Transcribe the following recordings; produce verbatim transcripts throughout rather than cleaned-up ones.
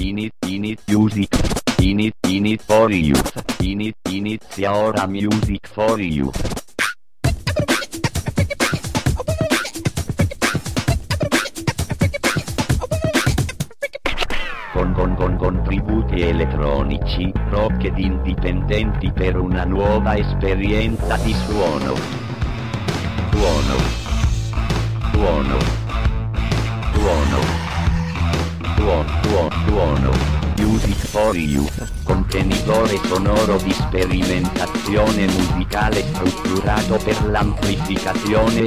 Init, init music. Init, init for you. Init, inizia ora music for you. Con, con, con contributi elettronici, rock ed indipendenti per una nuova esperienza di suono. Suono. Suono. Suono. Suono. Suono. Suono. Music for You, contenitore sonoro di sperimentazione musicale strutturato per l'amplificazione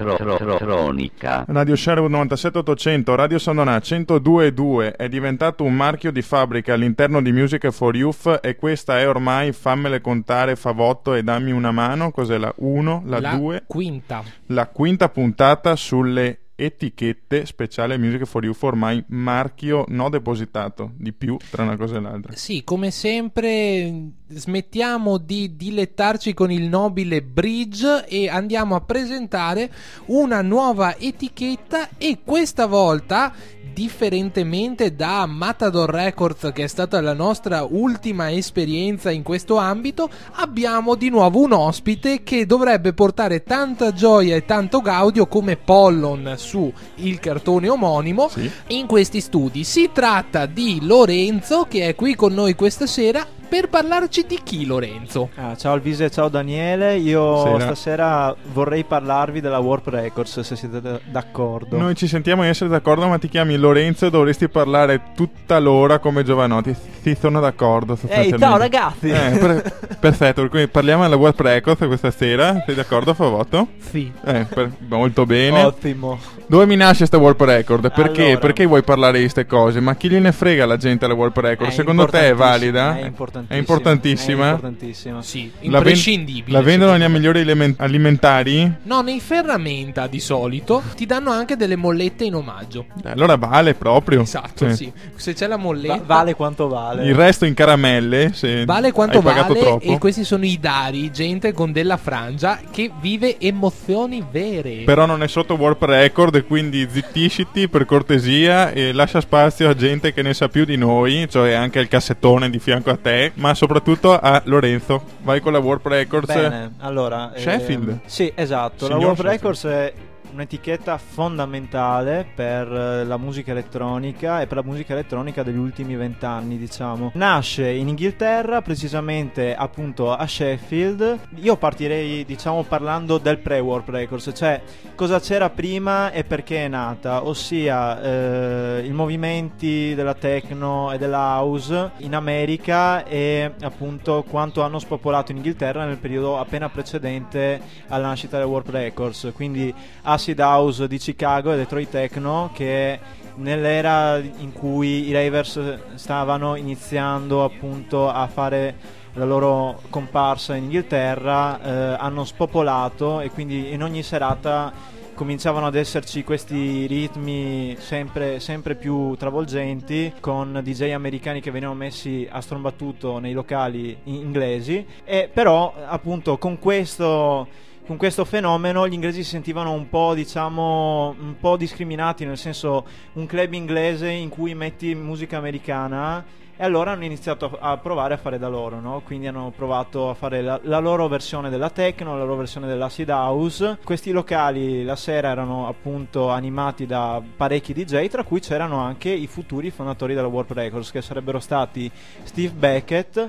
elettronica. Radio Sherwood novantasette ottocento, Radio Sandonà centodue virgola due è diventato un marchio di fabbrica all'interno di Music for Youth, e questa è ormai, fammele contare favotto e dammi una mano, cos'è la uno, la due? La quinta. La quinta puntata sulle etichette speciale Music for Youth, ormai marchio no depositato, di più tra una cosa e l'altra. Sì, come sempre smettiamo di dilettarci con il nobile bridge e andiamo a presentare una nuova etichetta, e questa volta, differentemente da Matador Records, che è stata la nostra ultima esperienza in questo ambito, abbiamo di nuovo un ospite che dovrebbe portare tanta gioia e tanto gaudio come Pollon su il cartone omonimo, sì, in questi studi. Si tratta di Lorenzo, che è qui con noi questa sera per parlarci di chi, Lorenzo? Ah, ciao Alvise, ciao Daniele. Io Sera. stasera vorrei parlarvi della Warp Records, se siete d- d'accordo. Noi ci sentiamo di essere d'accordo, ma ti chiami Lorenzo e dovresti parlare tutta l'ora come Giovanotti. Sì, sono d'accordo. Ehi, ciao ragazzi! Eh, per- perfetto, quindi parliamo della Warp Records questa sera. Sei d'accordo, Favotto? Sì. Eh, per- molto bene. Ottimo. Dove mi nasce sta Warp Record? Perché? Allora, Perché vuoi parlare di queste cose? Ma chi gliene frega la gente alla Warp Record? È Secondo te è valida? È importantissima. È importantissima? È importantissima. Sì, La ven- imprescindibile. La vendono secondo nei me. migliori element- alimentari? No, nei ferramenta di solito ti danno anche delle mollette in omaggio. Eh, Allora vale proprio. Esatto, sì. Se c'è la molletta, Va- vale quanto vale. Il resto in caramelle, se vale quanto hai pagato vale. troppo. E questi sono i dari, gente con della frangia che vive emozioni vere. Però non è sotto Warp Record, e quindi zittisciti per cortesia e lascia spazio a gente che ne sa più di noi, cioè anche il cassettone di fianco a te, ma soprattutto a Lorenzo. Vai con la Warp Records. Bene, allora Sheffield. ehm, sì, esatto. Signor La Warp Sheffield. Records è un'etichetta fondamentale per eh, la musica elettronica e per la musica elettronica degli ultimi vent'anni, diciamo. Nasce in Inghilterra, precisamente appunto a Sheffield. Io partirei, diciamo, parlando del pre-Warp Records, cioè cosa c'era prima e perché è nata, ossia eh, i movimenti della techno e della house in America, e appunto quanto hanno spopolato in Inghilterra nel periodo appena precedente alla nascita del Warp Records, quindi Acid House di Chicago e Detroit Techno, che nell'era in cui i ravers stavano iniziando appunto a fare la loro comparsa in Inghilterra, eh, hanno spopolato, e quindi in ogni serata cominciavano ad esserci questi ritmi sempre, sempre più travolgenti, con D J americani che venivano messi a strombattuto nei locali inglesi. E però appunto con questo con questo fenomeno gli inglesi si sentivano un po', diciamo, un po' discriminati, nel senso, un club inglese in cui metti musica americana, e allora hanno iniziato a, a provare a fare da loro, no? Quindi hanno provato a fare la, la loro versione della techno, la loro versione dell'acid house. Questi locali la sera erano appunto animati da parecchi D J, tra cui c'erano anche i futuri fondatori della Warp Records, che sarebbero stati Steve Beckett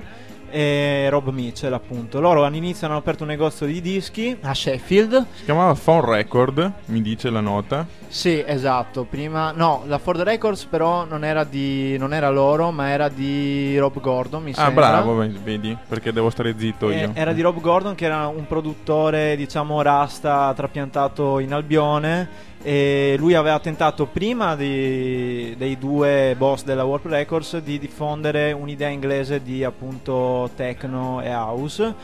e Rob Mitchell, appunto. Loro all'inizio hanno aperto un negozio di dischi a Sheffield. Si chiamava Phone Record, mi dice la nota. Sì, esatto. Prima, no, la Ford Records però non era di non era loro, ma era di Rob Gordon, mi Ah, sembra. bravo, vedi, perché devo stare zitto Eh, io. Era di Rob Gordon, che era un produttore, diciamo, rasta trapiantato in Albione, e lui aveva tentato, prima di, dei due boss della Warp Records, di diffondere un'idea inglese di appunto techno e house.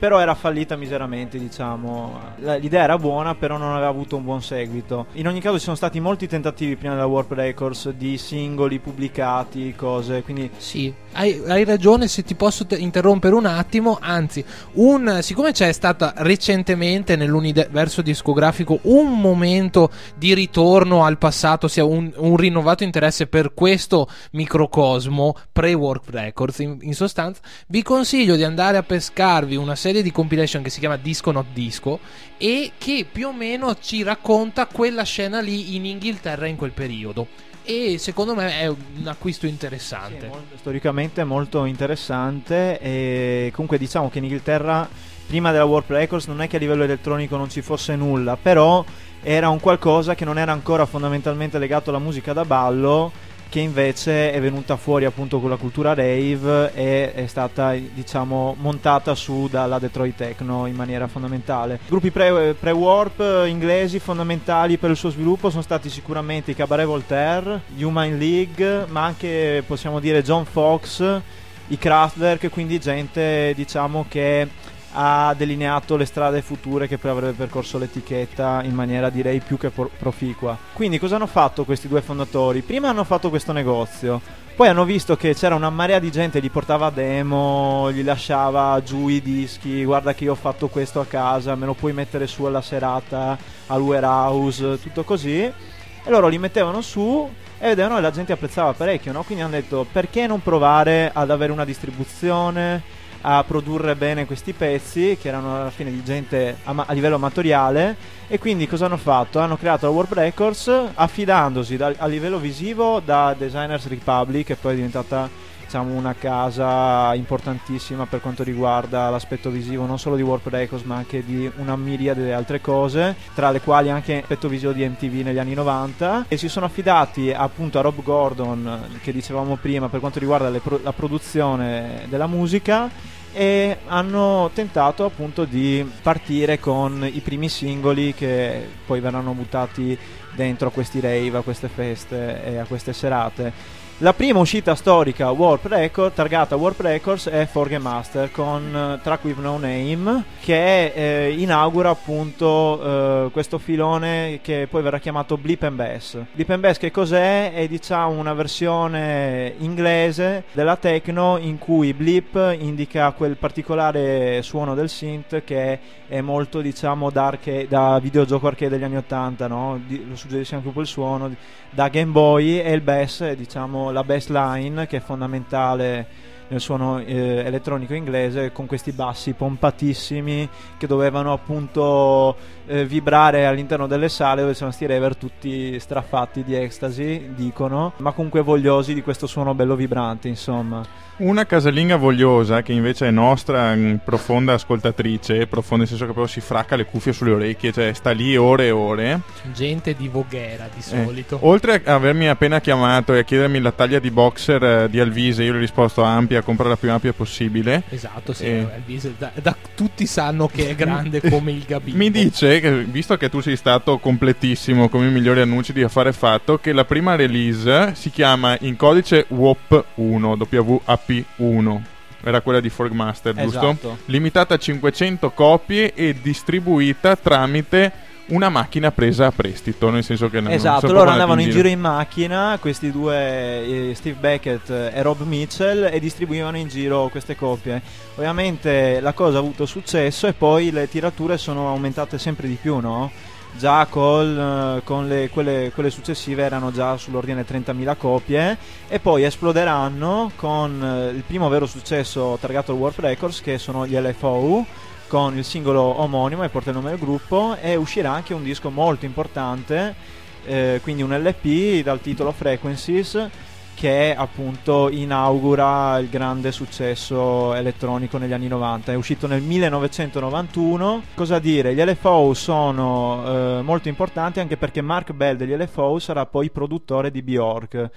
però era fallita miseramente, diciamo. L'idea era buona, però non aveva avuto un buon seguito. In ogni caso ci sono stati molti tentativi prima della Warp Records di singoli pubblicati, cose, quindi sì, hai, hai ragione. Se ti posso te- interrompere un attimo, anzi, un, siccome c'è stata recentemente nell'universo discografico un momento di ritorno al passato, sia un, un rinnovato interesse per questo microcosmo pre-Warp Records, in, in sostanza vi consiglio di andare a pescarvi una serie di compilation che si chiama Disco Not Disco e che più o meno ci racconta quella scena lì in Inghilterra in quel periodo, e secondo me è un acquisto interessante. Sì, molto, storicamente molto interessante. E comunque diciamo che in Inghilterra prima della Warp Records non è che a livello elettronico non ci fosse nulla, però era un qualcosa che non era ancora fondamentalmente legato alla musica da ballo, che invece è venuta fuori appunto con la cultura rave e è stata, diciamo, montata su dalla Detroit Techno in maniera fondamentale. I gruppi pre, pre-warp inglesi fondamentali per il suo sviluppo sono stati sicuramente i Cabaret Voltaire, Human League, ma anche possiamo dire John Fox, i Kraftwerk, quindi gente, diciamo, che ha delineato le strade future che poi avrebbe percorso l'etichetta in maniera, direi, più che por- proficua. Quindi cosa hanno fatto questi due fondatori? Prima hanno fatto questo negozio, poi hanno visto che c'era una marea di gente, gli portava demo, gli lasciava giù i dischi, guarda che io ho fatto questo a casa, me lo puoi mettere su alla serata, al warehouse, tutto così, e loro li mettevano su e vedevano che la gente apprezzava parecchio, no? Quindi hanno detto, perché non provare ad avere una distribuzione, a produrre bene questi pezzi, che erano alla fine di gente a, a livello amatoriale. E quindi cosa hanno fatto? Hanno creato la Warp Records affidandosi da, a livello visivo da Designers Republic, che poi è diventata, diciamo, una casa importantissima per quanto riguarda l'aspetto visivo non solo di Warp Records ma anche di una miriade di altre cose, tra le quali anche l'aspetto visivo di M T V negli anni novanta, e si sono affidati appunto a Rob Gordon, che dicevamo prima, per quanto riguarda le pro- la produzione della musica, e hanno tentato appunto di partire con i primi singoli che poi verranno buttati dentro a questi rave, a queste feste e a queste serate. La prima uscita storica Warp Record, targata Warp Records, è Forge Master con uh, Track With No Name, che eh, inaugura appunto uh, questo filone che poi verrà chiamato Blip and Bass. Blip and Bass che cos'è? È, diciamo, una versione inglese della techno in cui blip indica quel particolare suono del synth che è molto, diciamo, da, arcade, da videogioco arcade degli anni ottanta, no? Di, lo suggerisce anche un po' il suono da Game Boy, e il bass è, diciamo, la bass line, che è fondamentale nel suono eh, elettronico inglese, con questi bassi pompatissimi che dovevano appunto eh, vibrare all'interno delle sale dove sono sti raver tutti strafatti di ecstasy, dicono, ma comunque vogliosi di questo suono bello vibrante, insomma. Una casalinga vogliosa, che invece è nostra mh, profonda ascoltatrice, profonda nel senso che proprio si fracca le cuffie sulle orecchie, cioè sta lì ore e ore. Gente di Voghera di solito. Eh, oltre a avermi appena chiamato e a chiedermi la taglia di boxer eh, di Alvise, io gli ho risposto ampia, comprare la più ampia possibile. Esatto, sì, eh. Alvise, da, da, tutti sanno che è grande come il Gabibbo. Mi dice, che, visto che tu sei stato completissimo come i migliori annunci di affare fatto, che la prima release si chiama in codice W O P uno, W A P uno, era quella di Forge Master, giusto? Esatto. Limitata a cinquecento copie e distribuita tramite una macchina presa a prestito, nel senso che non esatto, non loro andavano in in giro in macchina, questi due, eh, Steve Beckett e Rob Mitchell, e distribuivano in giro queste copie. Ovviamente la cosa ha avuto successo e poi le tirature sono aumentate sempre di più, no? Già col, con le, quelle, quelle successive erano già sull'ordine trentamila copie, e poi esploderanno con il primo vero successo targato al Warp Records, che sono gli L F O, con il singolo omonimo e porta il nome del gruppo, e uscirà anche un disco molto importante, eh, quindi un L P dal titolo Frequencies, che appunto inaugura il grande successo elettronico negli anni novanta. È uscito nel millenovecentonovantuno. Cosa dire, gli L F O sono eh, molto importanti anche perché Mark Bell degli L F O sarà poi produttore di Bjork.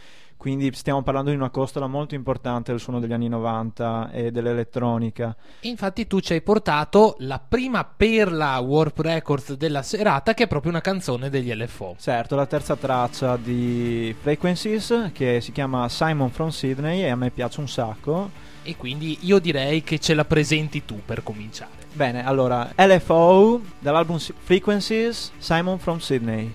quindi stiamo parlando di una costola molto importante del suono degli anni novanta e dell'elettronica. Infatti tu ci hai portato la prima perla Warp Records della serata, che è proprio una canzone degli L F O. Certo, la terza traccia di Frequencies, che si chiama Simon from Sydney, e a me piace un sacco. E quindi io direi che ce la presenti tu per cominciare. Bene, allora, L F O dall'album Frequencies, Simon from Sydney.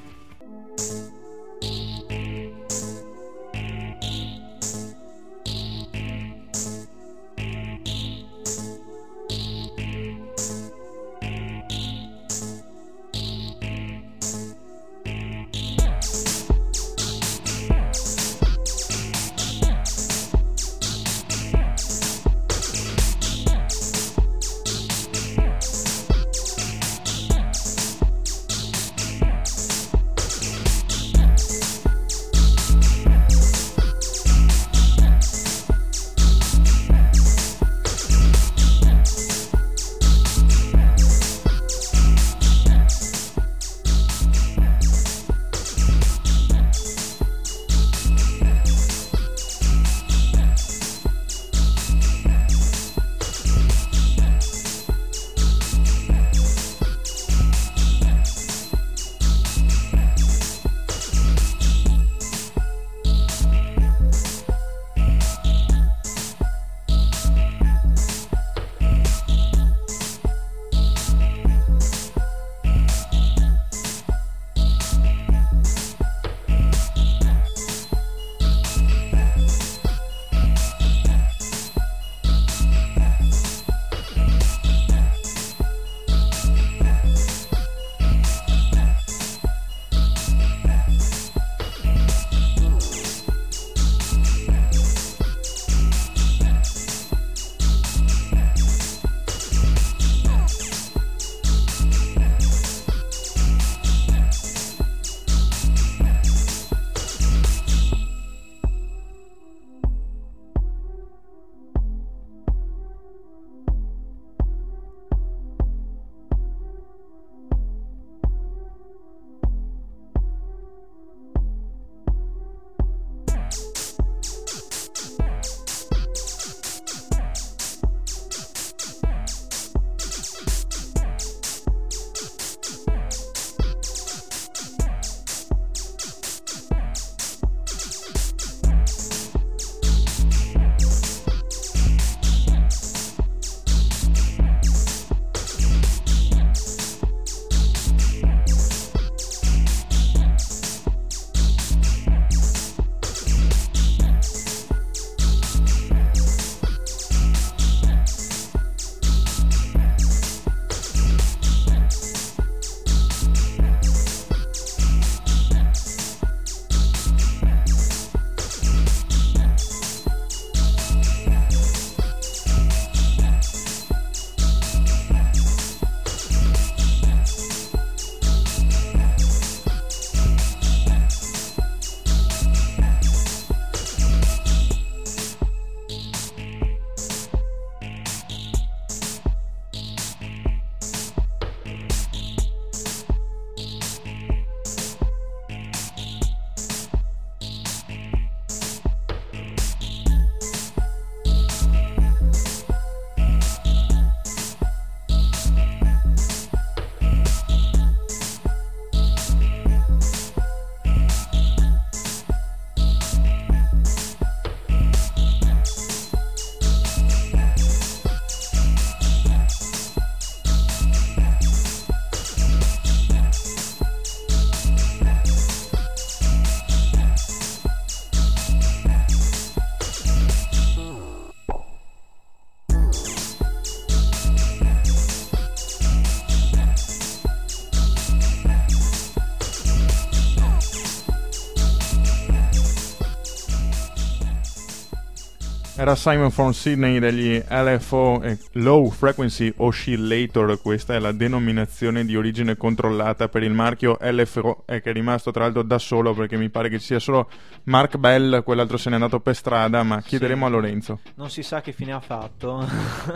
Era Simon from Sydney degli L F O, eh, Low Frequency Oscillator. Questa è la denominazione di origine controllata per il marchio L F O, eh, che è rimasto tra l'altro da solo, perché mi pare che ci sia solo Mark Bell, quell'altro se n'è andato per strada, ma chiederemo sì, a Lorenzo. Non si sa che fine ha fatto.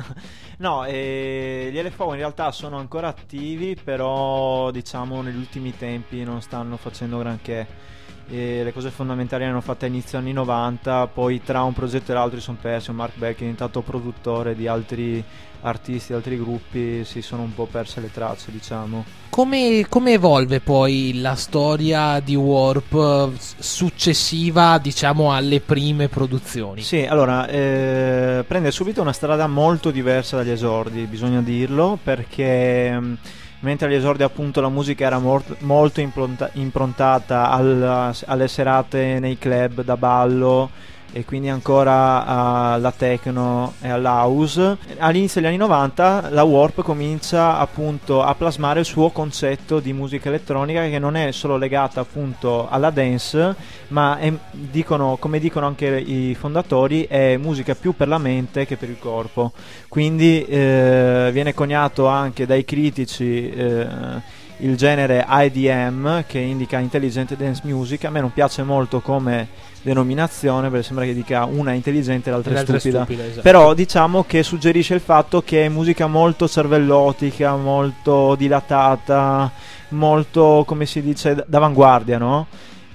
No, eh, gli L F O in realtà sono ancora attivi, però diciamo negli ultimi tempi non stanno facendo granché. e le cose fondamentali le hanno fatte a inizio anni novanta, poi tra un progetto e l'altro si sono persi. Mark Beck è diventato produttore di altri artisti, altri gruppi, si sono un po' perse le tracce, diciamo. Come, come evolve poi la storia di Warp successiva, diciamo, alle prime produzioni? Sì, allora, eh, prende subito una strada molto diversa dagli esordi, bisogna dirlo, perché mh, mentre agli esordi appunto la musica era molto, molto impronta- improntata alla, alle serate nei club da ballo, e quindi ancora alla techno e all'house, all'inizio degli anni novanta la Warp comincia appunto a plasmare il suo concetto di musica elettronica, che non è solo legata appunto alla dance, ma è, dicono, come dicono anche i fondatori, è musica più per la mente che per il corpo. Quindi eh, viene coniato anche dai critici eh, il genere I D M, che indica Intelligent Dance Music. A me non piace molto come denominazione, perché sembra che dica una è intelligente e l'altra, L'altra è stupida, è stupida, esatto. Però diciamo che suggerisce il fatto che è musica molto cervellotica, molto dilatata, molto, come si dice, d'avanguardia, no?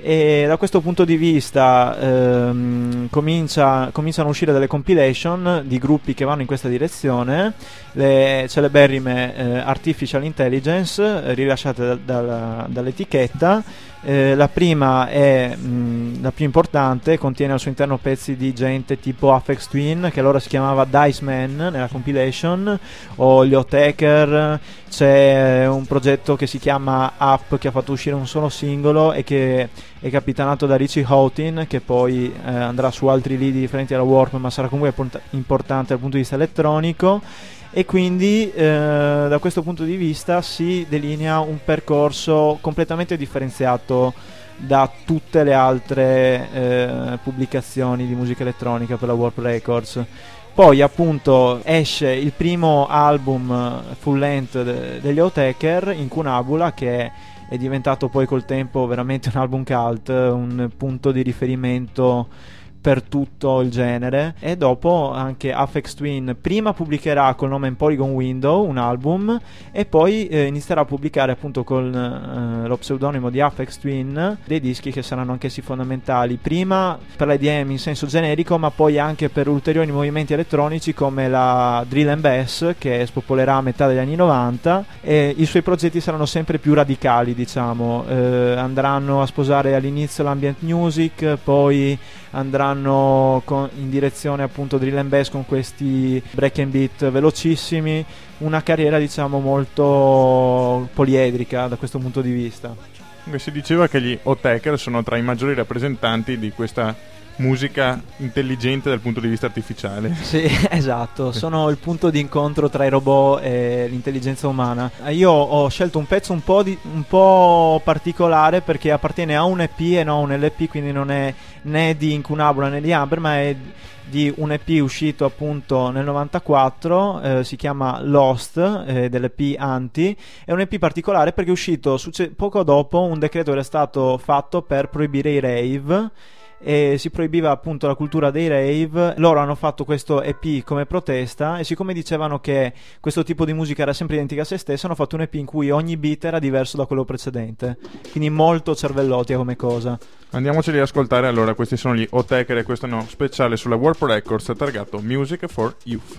E da questo punto di vista ehm, comincia, cominciano a uscire delle compilation di gruppi che vanno in questa direzione, le celeberrime eh, Artificial Intelligence, eh, rilasciate da, da, dall'etichetta. Eh, la prima è mh, la più importante, contiene al suo interno pezzi di gente tipo Aphex Twin, che allora si chiamava Dice Man nella compilation, o gli Otaker. C'è un progetto che si chiama Up, che ha fatto uscire un solo singolo e che è capitanato da Richie Houghton, che poi eh, andrà su altri lidi differenti alla Warp, ma sarà comunque import- importante dal punto di vista elettronico. E quindi eh, da questo punto di vista si delinea un percorso completamente differenziato da tutte le altre eh, pubblicazioni di musica elettronica per la Warp Records. Poi appunto esce il primo album full length de- degli Otaker, Incunabula, che è diventato poi col tempo veramente un album cult, un punto di riferimento per tutto il genere. E dopo anche Aphex Twin prima pubblicherà col nome Polygon Window un album, e poi eh, inizierà a pubblicare appunto con eh, lo pseudonimo di Aphex Twin dei dischi che saranno anch'essi fondamentali, prima per l'I D M in senso generico, ma poi anche per ulteriori movimenti elettronici come la drill and bass, che spopolerà a metà degli anni novanta. E i suoi progetti saranno sempre più radicali, diciamo, eh, andranno a sposare all'inizio l'ambient music, poi andranno con, in direzione appunto drill and bass con questi break and beat velocissimi, una carriera diciamo molto poliedrica da questo punto di vista. Si diceva che gli Otaker sono tra i maggiori rappresentanti di questa musica intelligente dal punto di vista artificiale. Sì, esatto, sono il punto di incontro tra i robot e l'intelligenza umana. Io ho scelto un pezzo un po', di, un po' particolare, perché appartiene a un E P e non a un L P, quindi non è né di Incunabula né di Amber, ma è di un E P uscito appunto nel novantaquattro, eh, si chiama Lost, eh, dell'E P Anti. È un E P particolare perché è uscito succe- poco dopo un decreto era stato fatto per proibire i rave, e si proibiva appunto la cultura dei rave. Loro hanno fatto questo E P come protesta, e siccome dicevano che questo tipo di musica era sempre identica a se stessa, hanno fatto un E P in cui ogni beat era diverso da quello precedente, quindi molto cervellotica come cosa. Andiamoceli ad ascoltare allora. Questi sono gli Otaker e questo è uno speciale sulla Warp Records targato Music for Youth.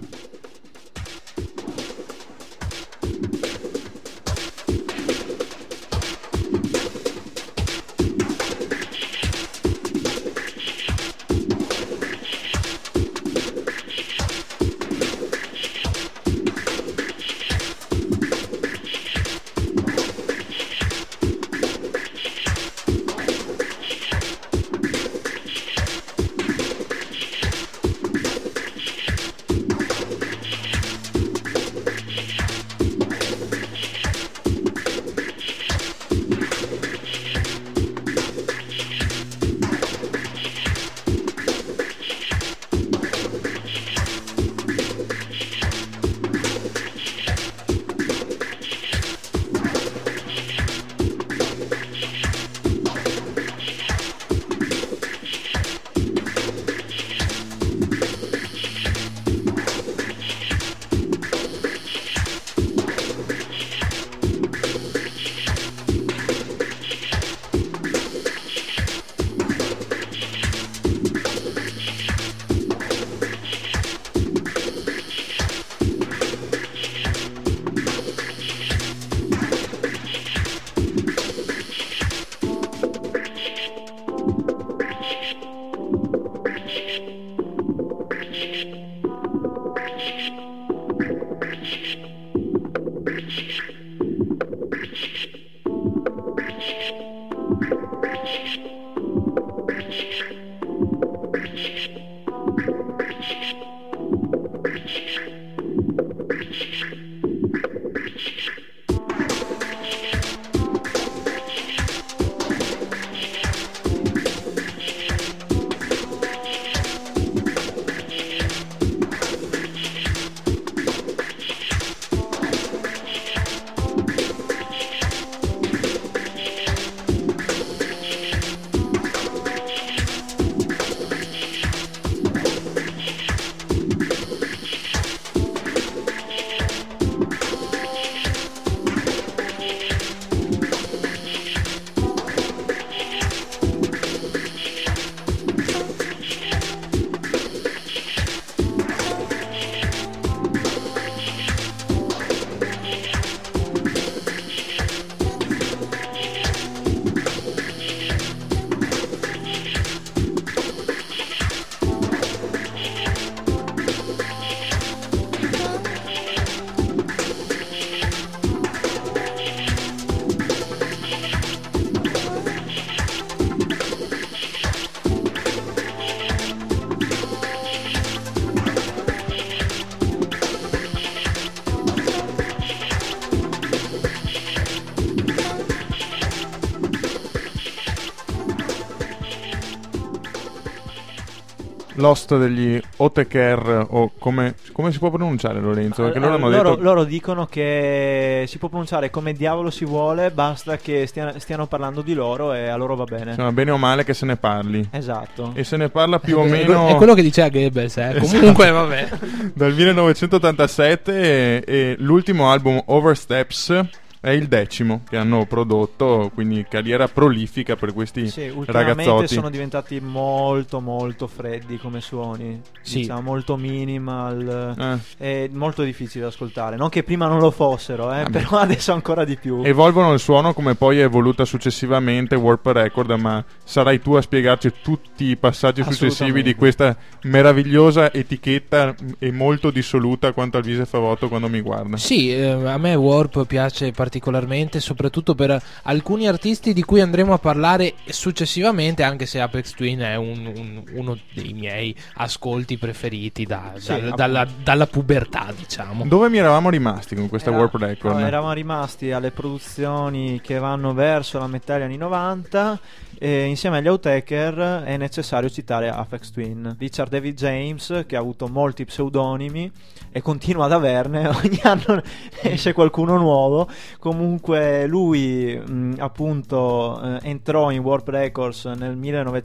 L'host degli Oteker, o come, come si può pronunciare, Lorenzo? Perché loro, hanno loro, detto... loro dicono che si può pronunciare come diavolo si vuole, basta che stiano, stiano parlando di loro e a loro va bene. Insomma, bene o male che se ne parli. Esatto. E se ne parla più o meno... È quello che diceva Goebbels, eh. Esatto. Comunque vabbè. Dal millenovecentottantasette, e, e l'ultimo album Oversteps è il decimo che hanno prodotto, quindi carriera prolifica per questi sì, ultimamente ragazzotti. Sono diventati molto molto freddi come suoni, sì. diciamo molto minimal, eh. è molto difficile da ascoltare, non che prima non lo fossero, eh, però adesso ancora di più. Evolvono il suono come poi è evoluta successivamente Warp Record, ma sarai tu a spiegarci tutti i passaggi successivi di questa meravigliosa etichetta e molto dissoluta quanto al viso e favotto quando mi guarda. Sì, eh, a me Warp piace particolarmente, soprattutto per alcuni artisti di cui andremo a parlare successivamente, anche se Aphex Twin è un, un, uno dei miei ascolti preferiti da, sì, da, dalla, dalla pubertà, diciamo. Dove mi eravamo rimasti con questa Era, Warp Record? No, eravamo rimasti alle produzioni che vanno verso la metà degli anni novanta. E insieme agli Outtaker è necessario citare Aphex Twin. Richard David James, che ha avuto molti pseudonimi e continua ad averne, ogni anno esce qualcuno nuovo. Comunque lui mh, appunto eh, entrò in Warp Records nel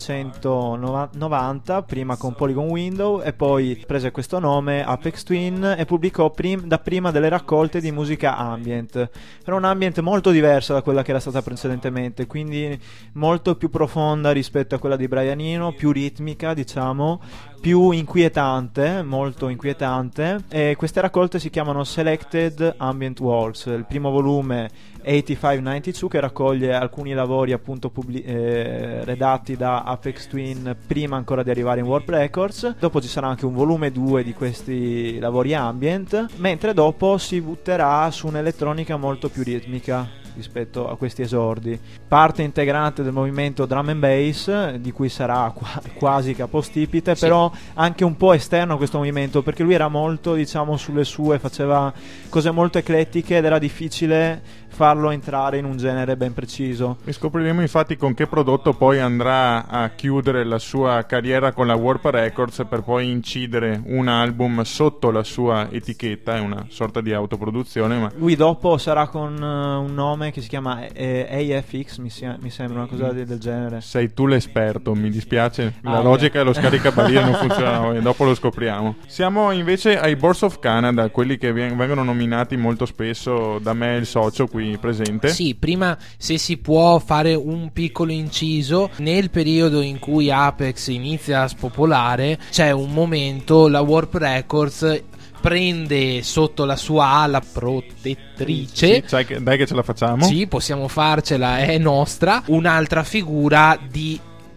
millenovecentonovanta, prima con Polygon Window, e poi prese questo nome Aphex Twin e pubblicò prim- da prima delle raccolte di musica ambient. Era un ambient molto diverso da quella che era stata precedentemente, quindi molto più profonda rispetto a quella di Brian Eno, più ritmica, diciamo, più inquietante, molto inquietante. E queste raccolte si chiamano Selected Ambient Works. Il primo volume ottantacinque novantadue, che raccoglie alcuni lavori appunto pubblic- eh, redatti da Aphex Twin prima ancora di arrivare in Warp Records. Dopo ci sarà anche un volume due di questi lavori ambient, mentre dopo si butterà su un'elettronica molto più ritmica rispetto a questi esordi. Parte integrante del movimento drum and bass, di cui sarà qua- quasi capostipite, sì. Però anche un po' esterno a questo movimento, perché lui era molto, diciamo, sulle sue, faceva cose molto eclettiche ed era difficile farlo entrare in un genere ben preciso. E scopriremo infatti con che prodotto poi andrà a chiudere la sua carriera con la Warp Records, per poi incidere un album sotto la sua etichetta, è una sorta di autoproduzione. Ma lui dopo sarà con uh, un nome che si chiama eh, A F X, mi, si- mi sembra una cosa del, del genere. Sei tu l'esperto, mi dispiace, ah, la logica e lo scaricabarile non funzionano e dopo lo scopriamo. Siamo invece ai Boards of Canada, quelli che vengono nominati molto spesso da me, il socio qui presente. Sì, prima, se si può fare un piccolo inciso, nel periodo in cui Aphex inizia a spopolare c'è un momento, la Warp Records prende sotto la sua ala protettrice, sì, cioè che, dai che ce la facciamo, sì, possiamo farcela, è nostra, un'altra figura di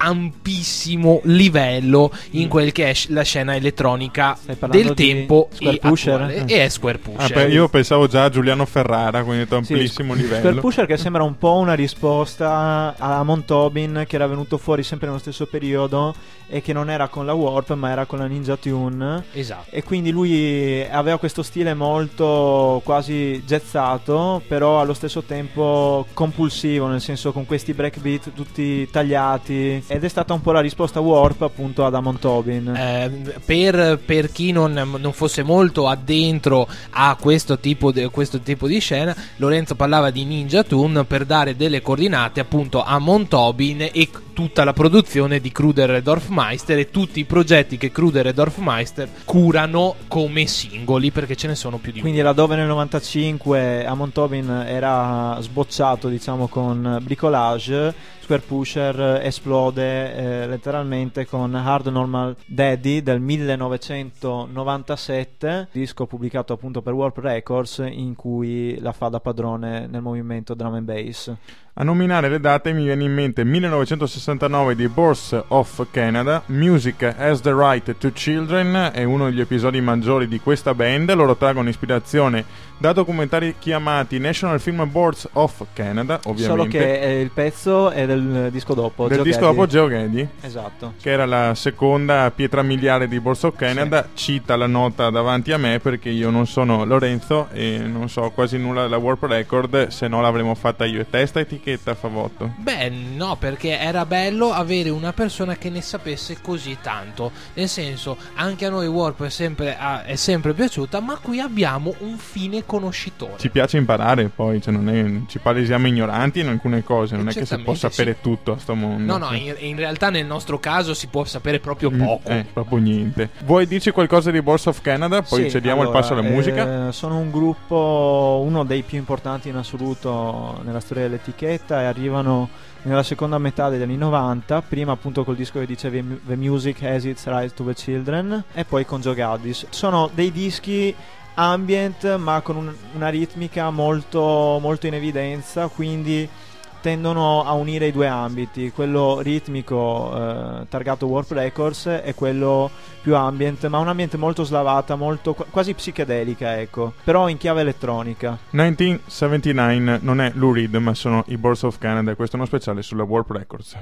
ampissimo livello in quel che è sc- la scena elettronica del di tempo Square e Pusher? attuale, e è Square Ah, Pusher. beh, io pensavo già a Giuliano Ferrara, quindi è un Sì, amplissimo Square livello. Pusher, che sembra un po' una risposta a Amon Tobin, che era venuto fuori sempre nello stesso periodo e che non era con la Warp ma era con la Ninja Tune, Esatto. e quindi lui aveva questo stile molto quasi jazzato, però allo stesso tempo compulsivo, nel senso con questi breakbeat tutti tagliati, ed è stata un po' la risposta Warp appunto ad Amon Tobin. Eh, per, per chi non, non fosse molto addentro a questo tipo, di, questo tipo di scena, Lorenzo parlava di Ninja Tune per dare delle coordinate appunto a Amon Tobin e tutta la produzione di Kruder e Dorfmeister e tutti i progetti che Kruder e Dorfmeister curano come singoli, perché ce ne sono più di uno. Quindi laddove nel novantacinque Amon Tobin era sbocciato diciamo con Bricolage, Square Pusher esplode eh, letteralmente con Hard Normal Daddy del millenovecentonovantasette, disco pubblicato appunto per Warp Records, in cui la fa da padrone nel movimento drum and bass. A nominare le date mi viene in mente millenovecentosessantanove di Birth of Canada, Music Has the Right to Children, è uno degli episodi maggiori di questa band. Loro traggono ispirazione da documentari chiamati National Film Boards of Canada, ovviamente. Solo che eh, il pezzo è del disco dopo, del Joe disco Geddy. dopo Joe Geddy, Esatto. che era la seconda pietra miliare di Birth of Canada. Sì. Cita la nota davanti a me perché io non sono Lorenzo e non so quasi nulla della Warp Record, se no l'avremmo fatta io e te sta etichetta, Favotto. Beh, no, perché era bello avere una persona che ne sapesse così tanto. Nel senso, anche a noi Warp è sempre, ah, è sempre piaciuta, ma qui abbiamo un fine conoscitore. Ci piace imparare, poi cioè non è, ci palesiamo ignoranti in alcune cose, non è che si può Certamente, sapere sì. tutto a sto mondo. No, no, in, in realtà nel nostro caso si può sapere proprio Mm, poco. Eh, proprio niente. Vuoi dirci qualcosa di Birth of Canada? Poi Sì, cediamo allora, il passo alla musica. eh, sono un gruppo, uno dei più importanti in assoluto nella storia dell'etichetta, e arrivano nella seconda metà degli anni novanta, prima appunto col disco che dicevi The Music Has Its Right to the Children, e poi con Joe Gaddis. Sono dei dischi ambient ma con un, una ritmica molto, molto in evidenza, quindi tendono a unire i due ambiti, quello ritmico eh, targato Warp Records e quello più ambient, ma un ambiente molto slavata, molto quasi psichedelica, ecco, però in chiave elettronica. millenovecentosettantanove non è Lou Reed, ma sono i Birth of Canada, e questo è uno speciale sulla Warp Records.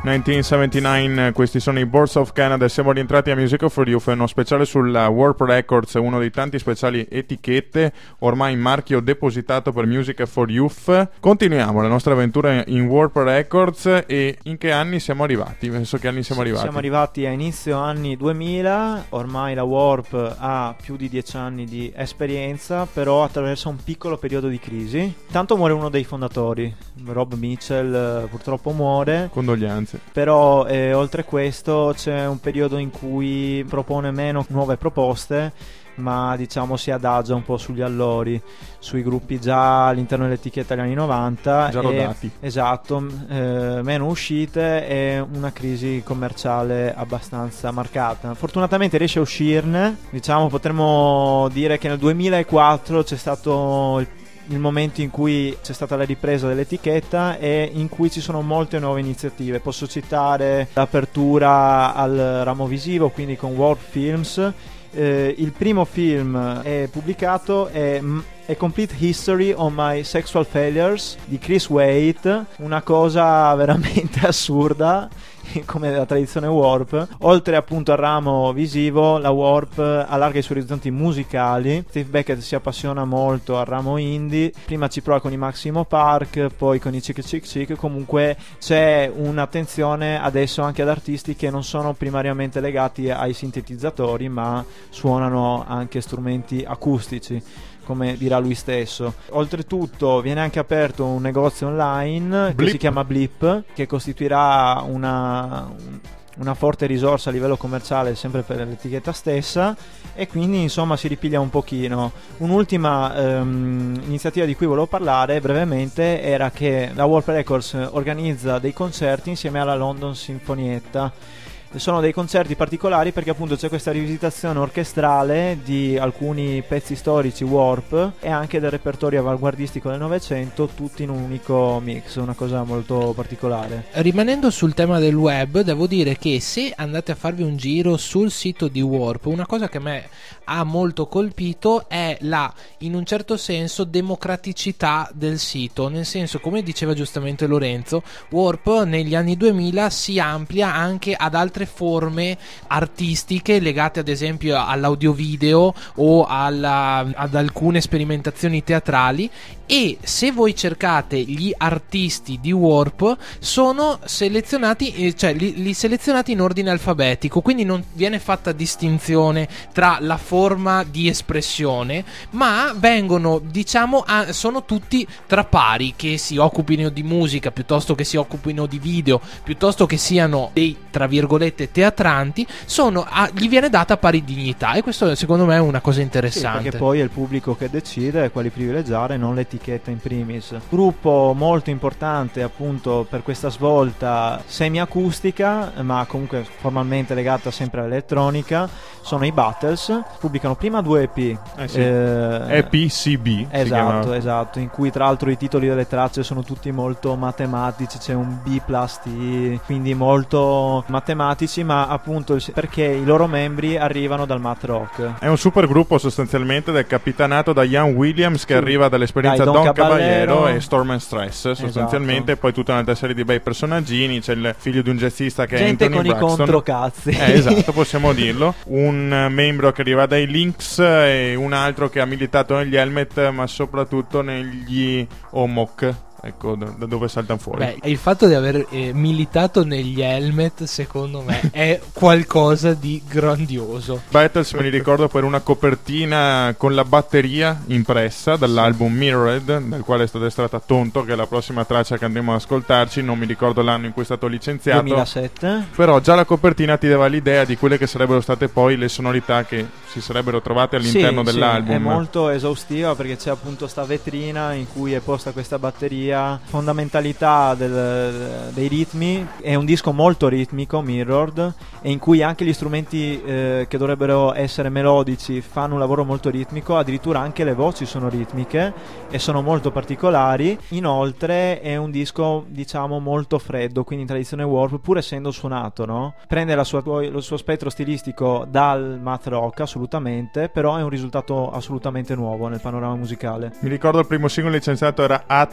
millenovecentosettantanove, questi sono i Boards of Canada. Siamo rientrati a Music for Youth, uno speciale sulla Warp Records, uno dei tanti speciali etichette, ormai marchio depositato per Music for Youth. Continuiamo la nostra avventura in Warp Records. E in che anni siamo arrivati? Penso che anni siamo arrivati? Siamo arrivati a inizio anni duemila, ormai la Warp ha più di dieci anni di esperienza, però attraversa un piccolo periodo di crisi. Tanto muore uno dei fondatori, Rob Mitchell, purtroppo muore. Condoglianze. Però eh, oltre questo c'è un periodo in cui propone meno nuove proposte, ma diciamo si adagia un po' sugli allori, sui gruppi già all'interno dell'etichetta degli anni novanta, già rodati. Esatto, eh, meno uscite e una crisi commerciale abbastanza marcata. Fortunatamente riesce a uscirne, diciamo potremmo dire che nel duemilaquattro c'è stato il il momento in cui c'è stata la ripresa dell'etichetta e in cui ci sono molte nuove iniziative. Posso citare l'apertura al ramo visivo, quindi con Warp Films. Eh, il primo film è pubblicato è A Complete History on My Sexual Failures di Chris Waite, una cosa veramente assurda come la tradizione Warp. Oltre appunto al ramo visivo, la Warp allarga i suoi orizzonti musicali. Steve Beckett si appassiona molto al ramo indie, prima ci prova con i Maximo Park, poi con i Chick Chick Chick. Comunque c'è un'attenzione adesso anche ad artisti che non sono primariamente legati ai sintetizzatori, ma suonano anche strumenti acustici, come dirà lui stesso. Oltretutto viene anche aperto un negozio online Blip. che si chiama Blip, che costituirà una, una forte risorsa a livello commerciale sempre per l'etichetta stessa, e quindi insomma si ripiglia un pochino. Un'ultima ehm, iniziativa di cui volevo parlare brevemente era che la Warp Records organizza dei concerti insieme alla London Sinfonietta. Sono dei concerti particolari perché appunto c'è questa rivisitazione orchestrale di alcuni pezzi storici Warp e anche del repertorio avanguardistico del Novecento, tutti in un unico mix, una cosa molto particolare. Rimanendo sul tema del web, devo dire che se andate a farvi un giro sul sito di Warp, una cosa che a me ha molto colpito è la, in un certo senso, democraticità del sito. Nel senso, come diceva giustamente Lorenzo, Warp negli anni duemila si amplia anche ad altre forme artistiche legate ad esempio all'audio-video o alla, ad alcune sperimentazioni teatrali, e se voi cercate gli artisti di Warp sono selezionati, cioè li, li selezionati in ordine alfabetico, quindi non viene fatta distinzione tra la forma di espressione, ma vengono, diciamo, a, sono tutti tra pari, che si occupino di musica piuttosto che si occupino di video, piuttosto che siano dei tra virgolette teatranti, sono a, gli viene data pari dignità, e questo secondo me è una cosa interessante. Sì, perché poi è il pubblico che decide quali privilegiare, non l'etichetta in primis. Gruppo molto importante appunto per questa svolta semiacustica, ma comunque formalmente legata sempre all'elettronica, sono i Battles. Pubblicano prima due E P, eh sì. eh, E P C B, esatto, esatto, in cui tra l'altro i titoli delle tracce sono tutti molto matematici, c'è un B plus T, quindi molto matematici, ma appunto perché i loro membri arrivano dal math rock. È un super gruppo sostanzialmente, del capitanato da Ian Williams, che sì, arriva dall'esperienza Don, Don Caballero, Caballero e Storm and Stress sostanzialmente, esatto. Poi tutta un'altra serie di bei personaggini, c'è il figlio di un jazzista che gente è Anthony con Braxton. I controcazzi, eh, esatto, possiamo dirlo. Un membro che arriva dai Lynx e un altro che ha militato negli Helmet, ma soprattutto negli Omok. Ecco da, da dove saltano fuori. Beh, il fatto di aver eh, militato negli Helmet secondo me è qualcosa di grandioso. Battles me li ricordo per una copertina con la batteria impressa dall'album Mirrored, dal quale è stata estratta Tonto, che è la prossima traccia che andremo ad ascoltarci. Non mi ricordo l'anno in cui è stato licenziato, duemilasette. Però già la copertina ti dava l'idea di quelle che sarebbero state poi le sonorità che si sarebbero trovate all'interno sì, dell'album. Sì, è molto esaustiva perché c'è appunto sta vetrina in cui è posta questa batteria, fondamentalità del, dei ritmi. È un disco molto ritmico, Mirrored, e in cui anche gli strumenti eh, che dovrebbero essere melodici fanno un lavoro molto ritmico, addirittura anche le voci sono ritmiche e sono molto particolari. Inoltre è un disco diciamo molto freddo, quindi in tradizione Warp, pur essendo suonato, no? Prende la sua, lo suo spettro stilistico dal math rock assolutamente, però è un risultato assolutamente nuovo nel panorama musicale. Mi ricordo il primo singolo licenziato era Atlas, ma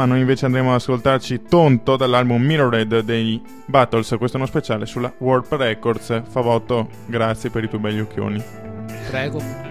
ma noi invece andremo ad ascoltarci Tonto dall'album Mirrored dei Battles. Questo è uno speciale sulla Warp Records. Favotto, grazie per i tuoi begli occhioni. Prego.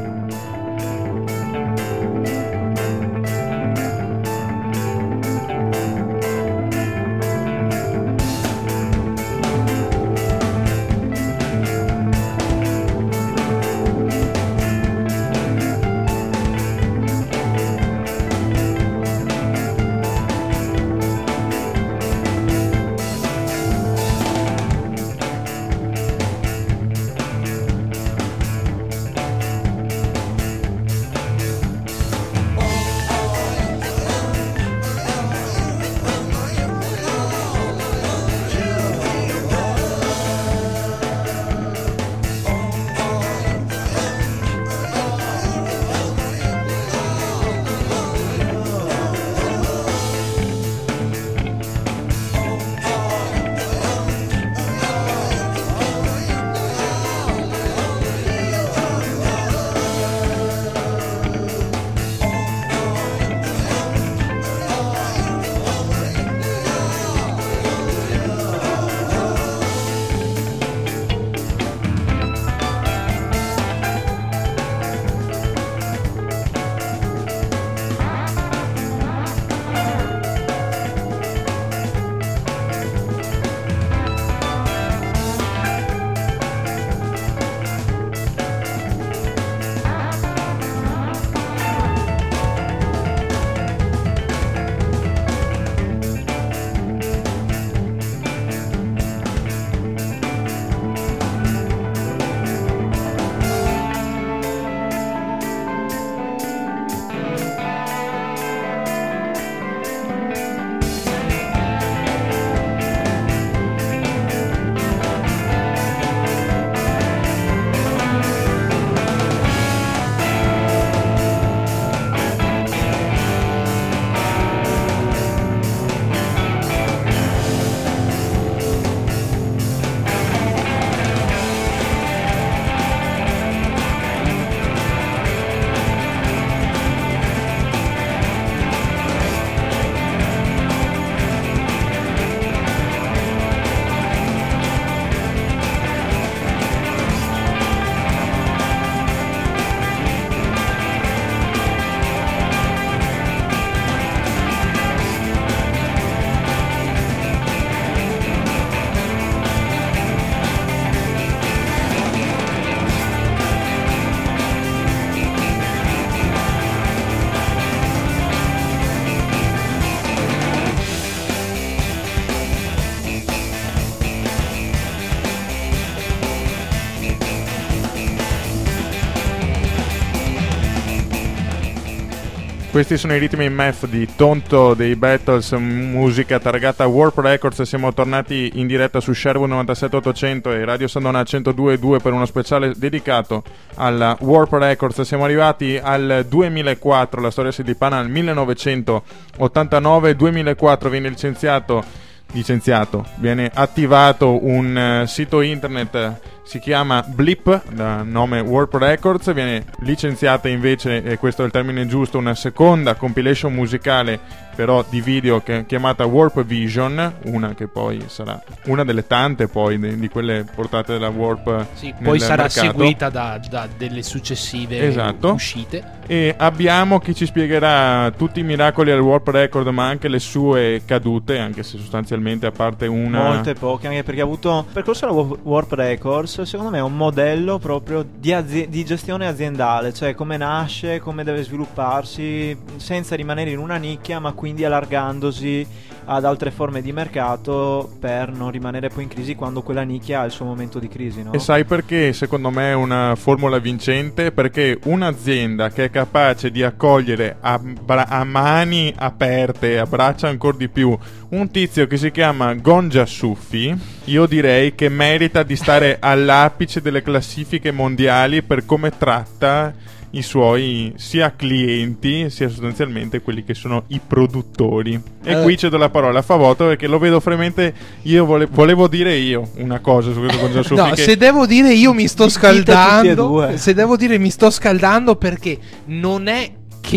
Questi sono i ritmi M F di Tonto dei Battles, musica targata Warp Records. Siamo tornati in diretta su Sherwood novantasette ottocento e Radio Sandona centodue e due per uno speciale dedicato alla Warp Records. Siamo arrivati al duemilaquattro, la storia si dipana al millenovecentottantanove. duemilaquattro viene licenziato licenziato viene attivato un uh, sito internet, si chiama Blip, da nome Warp Records. Viene licenziata invece, e questo è il termine giusto, una seconda compilation musicale però di video che è chiamata Warp Vision, una che poi sarà una delle tante poi di, di quelle portate dalla Warp, sì, nel poi sarà mercato. seguita da, da delle successive esatto. uscite. E abbiamo chi ci spiegherà tutti i miracoli al Warp Record, ma anche le sue cadute, anche se sostanzialmente a parte una, molte poche, anche perché ha avuto un percorso alla Warp Records, secondo me è un modello proprio di, azi- di gestione aziendale, cioè come nasce, come deve svilupparsi senza rimanere in una nicchia, ma quindi allargandosi ad altre forme di mercato per non rimanere poi in crisi quando quella nicchia ha il suo momento di crisi, no? E sai perché secondo me è una formula vincente? Perché un'azienda che è capace di accogliere a, bra- a mani aperte, a braccia ancora di più, un tizio che si chiama Gonja Sufi, io direi che merita di stare all'apice delle classifiche mondiali per come tratta i suoi sia clienti sia sostanzialmente quelli che sono i produttori. E eh. qui cedo la parola a Favotto, perché lo vedo fremente. Io vole- volevo dire io una cosa su questo Gonja Sufi. No, che... se devo dire io mi sto Dite tutti e scaldando. due. Se devo dire mi sto scaldando perché non è che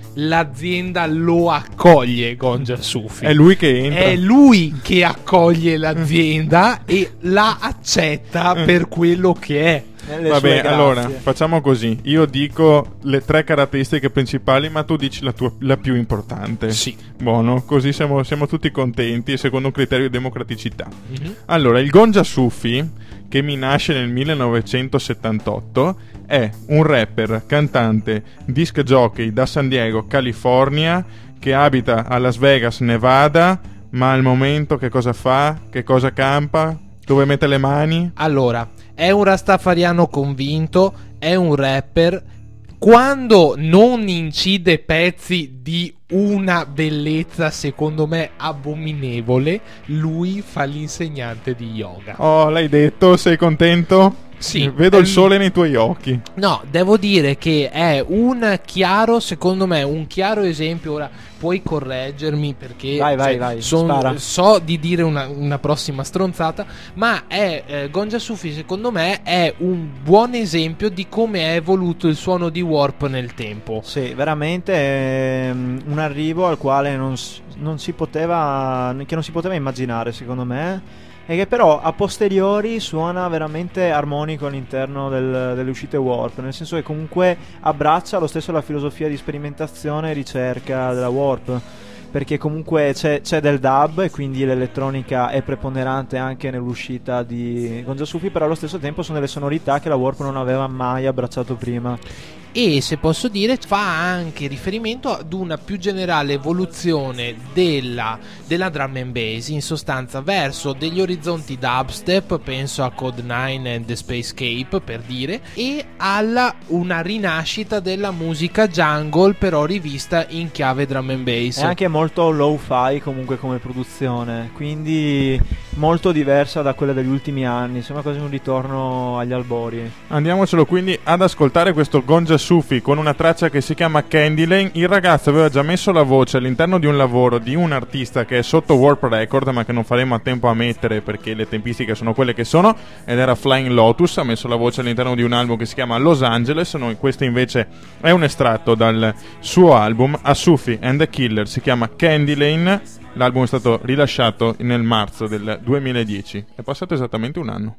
l'azienda lo accoglie Gonja Sufi. È lui che entra. È lui che accoglie l'azienda e la accetta per quello che è. Va bene, allora facciamo così. Io dico le tre caratteristiche principali, ma tu dici la, tua, la più importante. Sì. Buono, così siamo, siamo tutti contenti secondo un criterio di democraticità. Mm-hmm. Allora, il Gonja Sufi, che mi nasce nel millenovecentosettantotto, è un rapper, cantante, disc jockey da San Diego, California, che abita a Las Vegas, Nevada, ma al momento che cosa fa? Che cosa campa? Dove mette le mani? Allora, è un rastafariano convinto, è un rapper. Quando non incide pezzi di una bellezza secondo me abominevole, lui fa l'insegnante di yoga. Oh, l'hai detto, sei contento? Sì. Vedo il sole nei tuoi occhi. No, devo dire che è un chiaro, secondo me, un chiaro esempio. Ora puoi correggermi perché vai, vai, cioè, vai, son, so di dire una, una prossima stronzata, ma è eh, Gonja Sufi secondo me è un buon esempio di come è evoluto il suono di Warp nel tempo. Sì, veramente è un arrivo al quale non, non si poteva che non si poteva immaginare secondo me, e che però a posteriori suona veramente armonico all'interno del, delle uscite Warp, nel senso che comunque abbraccia lo stesso la filosofia di sperimentazione e ricerca della Warp, perché comunque c'è, c'è del dub e quindi l'elettronica è preponderante anche nell'uscita di Gonja Sufi, però allo stesso tempo sono delle sonorità che la Warp non aveva mai abbracciato prima. E se posso dire fa anche riferimento ad una più generale evoluzione della, della drum and bass, in sostanza verso degli orizzonti dubstep, penso a Code nine and The Spacescape per dire, e alla una rinascita della musica jungle però rivista in chiave drum and bass. È anche molto low-fi comunque come produzione, quindi molto diversa da quella degli ultimi anni, sembra quasi un ritorno agli albori. Andiamocelo quindi ad ascoltare questo Gonja Sufi con una traccia che si chiama Candyland. Il ragazzo aveva già messo la voce all'interno di un lavoro di un artista che è sotto Warp Record, ma che non faremo a tempo a mettere perché le tempistiche sono quelle che sono, ed era Flying Lotus. Ha messo la voce all'interno di un album che si chiama Los Angeles. Noi, questo invece è un estratto dal suo album A Sufi and the Killer, si chiama Candyland. L'album è stato rilasciato nel marzo del duemiladieci. È passato esattamente un anno.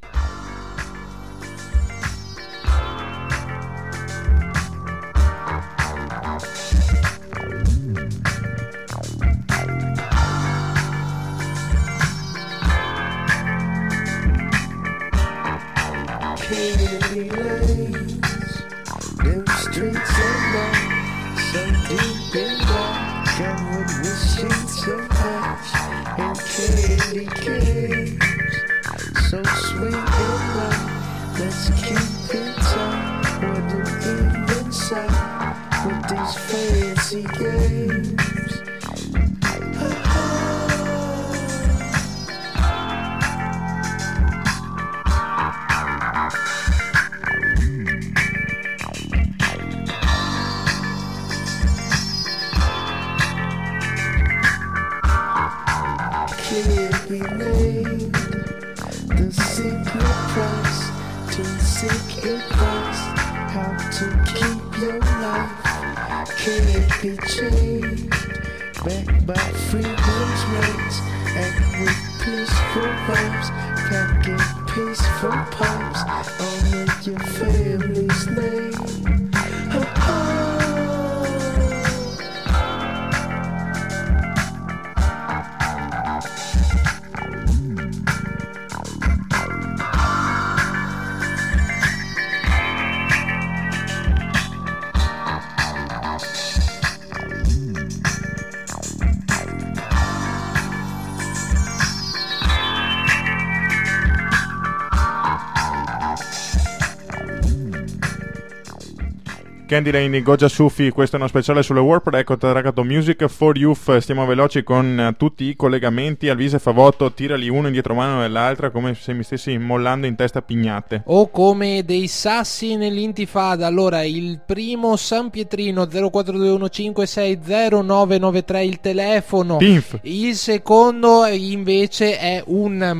Candyland di Gonja Sufi, questo è uno speciale sulle Warp Record, ragazzo Music for Youth. Stiamo veloci con tutti i collegamenti. Alvise Favotto, tirali uno indietro mano nell'altra come se mi stessi mollando in testa pignate. O come dei sassi nell'intifada. Allora, il primo San Pietrino zero quattro due uno cinque sei zero nove nove tre il telefono. Tinf. Il secondo invece è un matto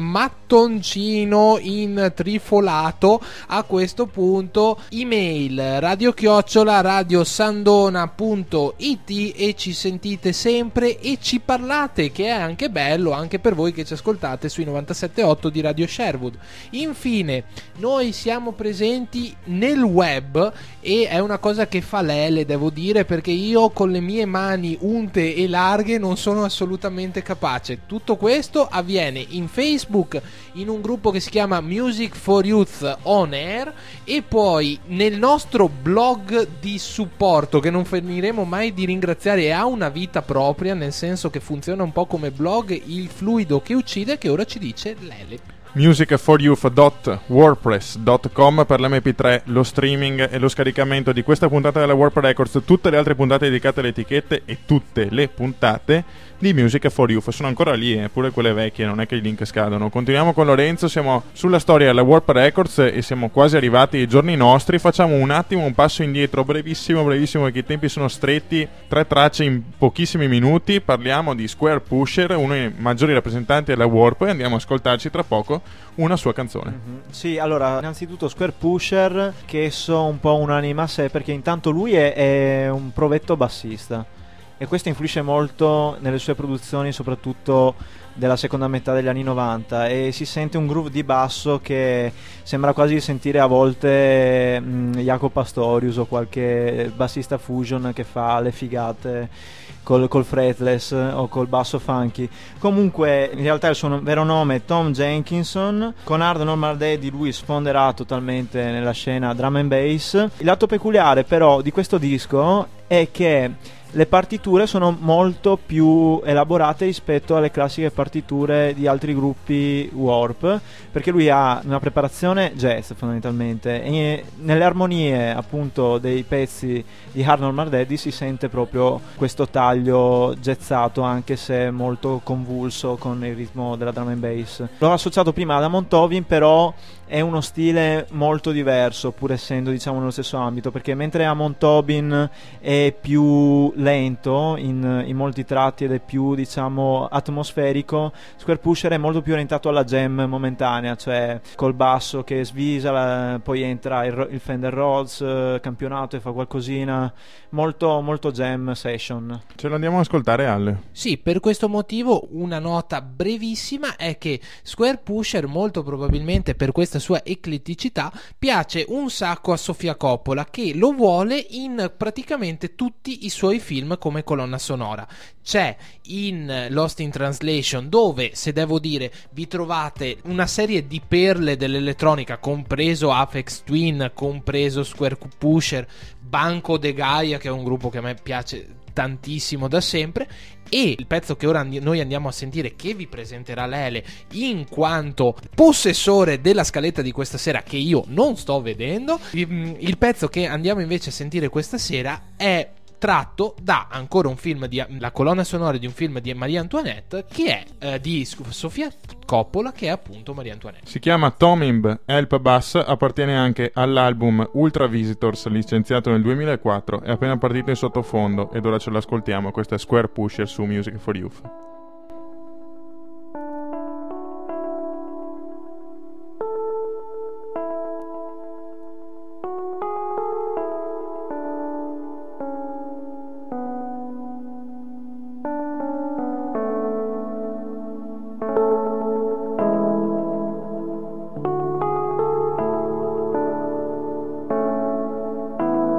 bottoncino in trifolato, a questo punto email radio chiocciola radiosandona punto it e ci sentite sempre e ci parlate, che è anche bello anche per voi che ci ascoltate sui novantasette virgola otto di Radio Sherwood. Infine, noi siamo presenti nel web e è una cosa che fa Lele, devo dire, perché io con le mie mani unte e larghe non sono assolutamente capace. Tutto questo avviene in Facebook, in un gruppo che si chiama Music for Youth On Air, e poi nel nostro blog di supporto, che non finiremo mai di ringraziare e ha una vita propria, nel senso che funziona un po' come blog, il fluido che uccide, che ora ci dice Lele. music for youth dot wordpress dot com per l'emme pi tre, lo streaming e lo scaricamento di questa puntata della Warp Records, tutte le altre puntate dedicate alle etichette e tutte le puntate di Music for Youth sono ancora lì, eh, pure quelle vecchie, non è che i link scadono. Continuiamo con Lorenzo, siamo sulla storia della Warp Records e siamo quasi arrivati ai giorni nostri. Facciamo un attimo un passo indietro, brevissimo, brevissimo, perché i tempi sono stretti, tre tracce in pochissimi minuti. Parliamo di Square Pusher, uno dei maggiori rappresentanti della Warp, e andiamo a ascoltarci tra poco una sua canzone. Mm-hmm. Sì, allora, innanzitutto Square Pusher, che so un po' un'anima a sé, perché intanto lui è, è un provetto bassista e questo influisce molto nelle sue produzioni, soprattutto della seconda metà degli anni novanta, e si sente un groove di basso che sembra quasi sentire a volte mh, Jaco Pastorius o qualche bassista fusion che fa le figate col, col fretless o col basso funky. Comunque in realtà il suo vero nome è Tom Jenkinson. Con Hard Normal Daddy lui sfonderà totalmente nella scena drum and bass. Il lato peculiare però di questo disco è che le partiture sono molto più elaborate rispetto alle classiche partiture di altri gruppi Warp, perché lui ha una preparazione jazz fondamentalmente, e nelle armonie appunto dei pezzi di Hard Normal Daddy si sente proprio questo taglio jazzato, anche se molto convulso con il ritmo della drum and bass. L'ho associato prima ad Amon Tobin, però è uno stile molto diverso, pur essendo diciamo nello stesso ambito, perché mentre Amon Tobin è più lento in, in molti tratti ed è più diciamo atmosferico, Square Pusher è molto più orientato alla jam momentanea, cioè col basso che svisa, la, poi entra il, il Fender Rhodes eh, campionato e fa qualcosina, molto molto jam session. Ce lo andiamo ad ascoltare, Alle? Sì, per questo motivo una nota brevissima è che Square Pusher, molto probabilmente per questa sua ecletticità, piace un sacco a Sofia Coppola, che lo vuole in praticamente tutti i suoi film come colonna sonora. C'è in Lost in Translation, dove, se devo dire, vi trovate una serie di perle dell'elettronica, compreso Aphex Twin, compreso Square Pusher, Banco de Gaia, che è un gruppo che a me piace tantissimo da sempre, e il pezzo che ora noi andiamo a sentire, che vi presenterà Lele in quanto possessore della scaletta di questa sera, che io non sto vedendo, il pezzo che andiamo invece a sentire questa sera è tratto da ancora un film di la colonna sonora di un film di Maria Antoinette, che è eh, di Sofia Coppola, che è appunto Maria Antoinette. Si chiama Tomimb Help Bass, appartiene anche all'album Ultra Visitors, licenziato nel duemilaquattro, è appena partito in sottofondo ed ora ce l'ascoltiamo. Questa è Square Pusher su Music for Youth.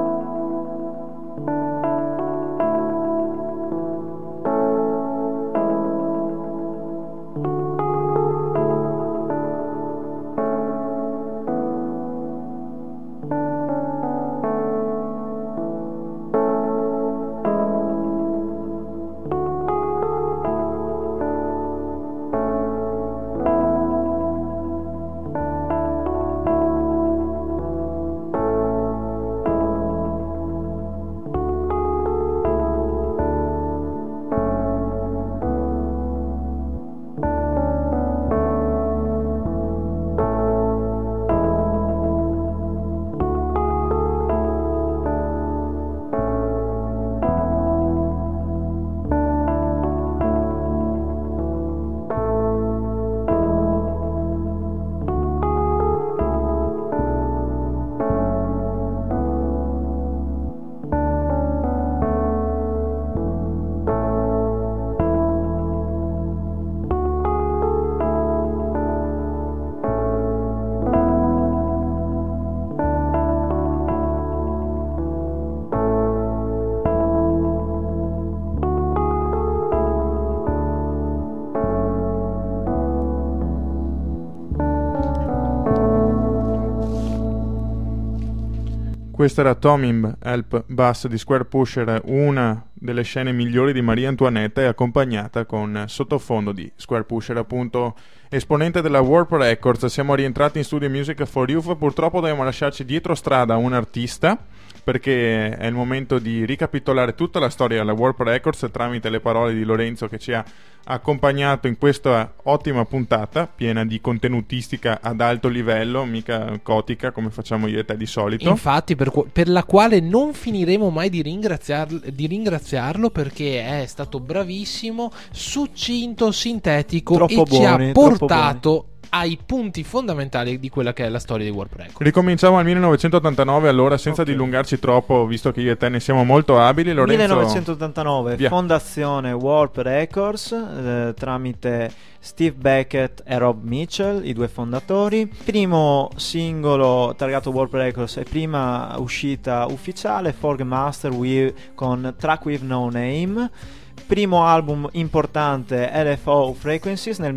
Thank Questa era Tomim Help Bass di Square Pusher, una delle scene migliori di Maria Antoinette, e accompagnata con sottofondo di Square Pusher, appunto esponente della Warp Records. Siamo rientrati in Studio Music for Youth, purtroppo dobbiamo lasciarci dietro strada un artista, perché è il momento di ricapitolare tutta la storia della Warp Records tramite le parole di Lorenzo, che ci ha accompagnato in questa ottima puntata piena di contenutistica ad alto livello, mica cotica come facciamo io e te di solito. Infatti, per, per la quale non finiremo mai di, ringraziar, di ringraziarlo, perché è stato bravissimo, succinto, sintetico, troppo e buoni, ci ha portato buoni. ai punti fondamentali di quella che è la storia di Warp Records. Ricominciamo al millenovecentottantanove, allora, senza okay. dilungarci troppo, visto che io e te ne siamo molto abili. Lorenzo... millenovecentottantanove, Via. fondazione Warp Records, eh, tramite Steve Beckett e Rob Mitchell, i due fondatori. Primo singolo targato Warp Records e prima uscita ufficiale, Forg Master with, con Track With No Name. Primo album importante, L F O Frequencies, nel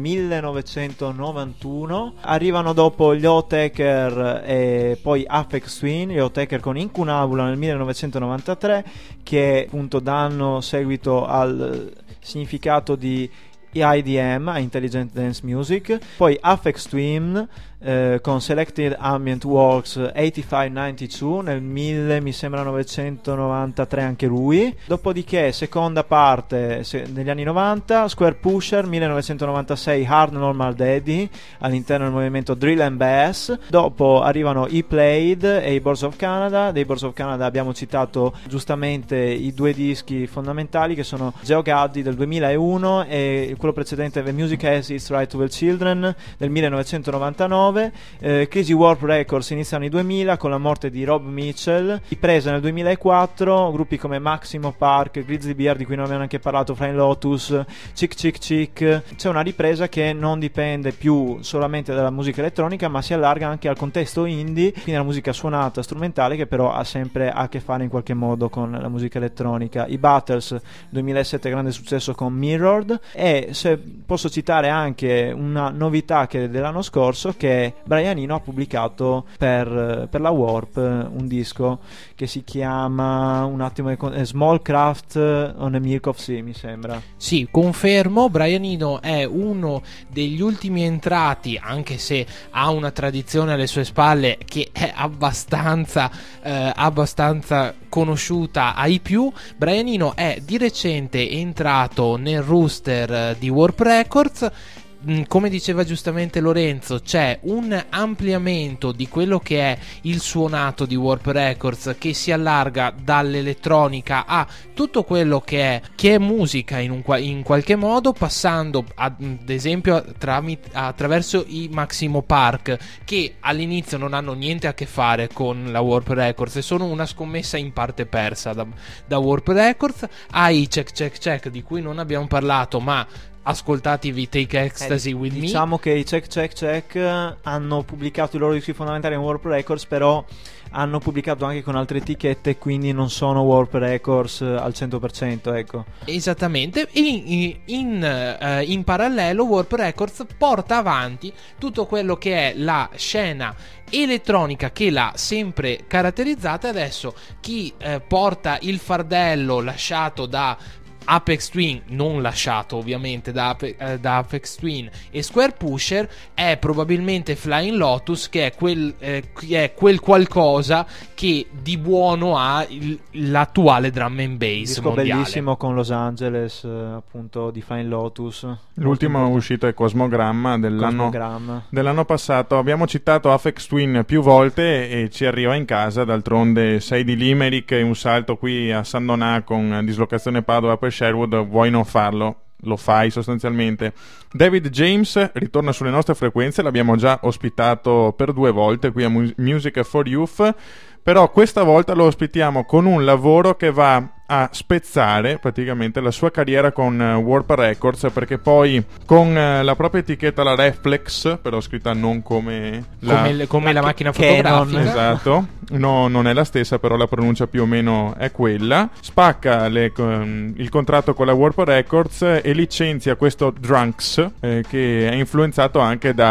millenovecentonovantuno. Arrivano dopo gli Oathtaker e poi Aphex Twin, gli Oathtaker con Incunabula nel millenovecentonovantatré, che appunto danno seguito al significato di I D M, Intelligent Dance Music. Poi Aphex Twin eh, con Selected Ambient Works ottantacinque novantadue nel mille, mi sembra novecentonovantatré anche lui. Dopodiché seconda parte se, negli anni novanta, Square Pusher millenovecentonovantasei, Hard Normal Daddy all'interno del movimento Drill and Bass. Dopo arrivano i Played e i Boards of Canada. Dei Boards of Canada abbiamo citato giustamente i due dischi fondamentali, che sono Geo Gaddi del duemilauno e quello precedente The Music Has Its Right to the Children del millenovecentonovantanove. eh, Crazy Warp Records inizia nei duemila con la morte di Rob Mitchell, ripresa nel duemilaquattro, gruppi come Maximo Park, Grizzly Bear, di cui non abbiamo neanche parlato, Flying Lotus, Chick Chick Chick. C'è una ripresa che non dipende più solamente dalla musica elettronica, ma si allarga anche al contesto indie, quindi alla musica suonata, strumentale, che però ha sempre a che fare in qualche modo con la musica elettronica. I Battles duemilasette, grande successo con Mirrored. E se posso citare anche una novità che dell'anno scorso, che Brian Eno ha pubblicato per, per la Warp un disco che si chiama un attimo eh, Small Craft on a Milk of Sea, mi sembra. Sì, confermo, Brian Eno è uno degli ultimi entrati, anche se ha una tradizione alle sue spalle che è abbastanza eh, abbastanza conosciuta ai più. Brian Eno è di recente entrato nel roster di Warp Records. Come diceva giustamente Lorenzo, c'è un ampliamento di quello che è il suonato di Warp Records, che si allarga dall'elettronica a tutto quello che è, che è musica in, un, in qualche modo, passando ad, ad esempio tramite, attraverso i Maximo Park, che all'inizio non hanno niente a che fare con la Warp Records e sono una scommessa in parte persa da, da Warp Records, ai Check Check Check, di cui non abbiamo parlato, ma ascoltatevi Take Ecstasy eh, With Me. Diciamo che i Check Check Check hanno pubblicato i loro dischi fondamentali in Warp Records, però hanno pubblicato anche con altre etichette, quindi non sono Warp Records al cento per cento, ecco. Esattamente. In, in, in, uh, in parallelo Warp Records porta avanti tutto quello che è la scena elettronica che l'ha sempre caratterizzata. Adesso chi uh, porta il fardello lasciato da Aphex Twin, non lasciato ovviamente da, Ape, eh, da Aphex Twin e Square Pusher, è probabilmente Flying Lotus, che è quel, eh, che è quel qualcosa che di buono ha il, l'attuale drum and bass disco mondiale. Bellissimo con Los Angeles, eh, appunto, di Flying Lotus. L'ultima uscita è Cosmogramma dell'anno, Cosmogramma dell'anno passato. Abbiamo citato Aphex Twin più volte e ci arriva in casa, d'altronde sei di Limerick e un salto qui a San Donà con dislocazione Padova per Sherwood, vuoi non farlo? Lo fai sostanzialmente. David James ritorna sulle nostre frequenze, l'abbiamo già ospitato per due volte qui a Music for Youth, però questa volta lo ospitiamo con un lavoro che va a spezzare praticamente la sua carriera con uh, Warp Records, perché poi con uh, la propria etichetta, la Reflex, però scritta non come la, come, le, come la macchina Canon, fotografica, esatto, no, non è la stessa, però la pronuncia più o meno è quella. Spacca le, um, il contratto con la Warp Records e licenzia questo Drunks, eh, che è influenzato anche da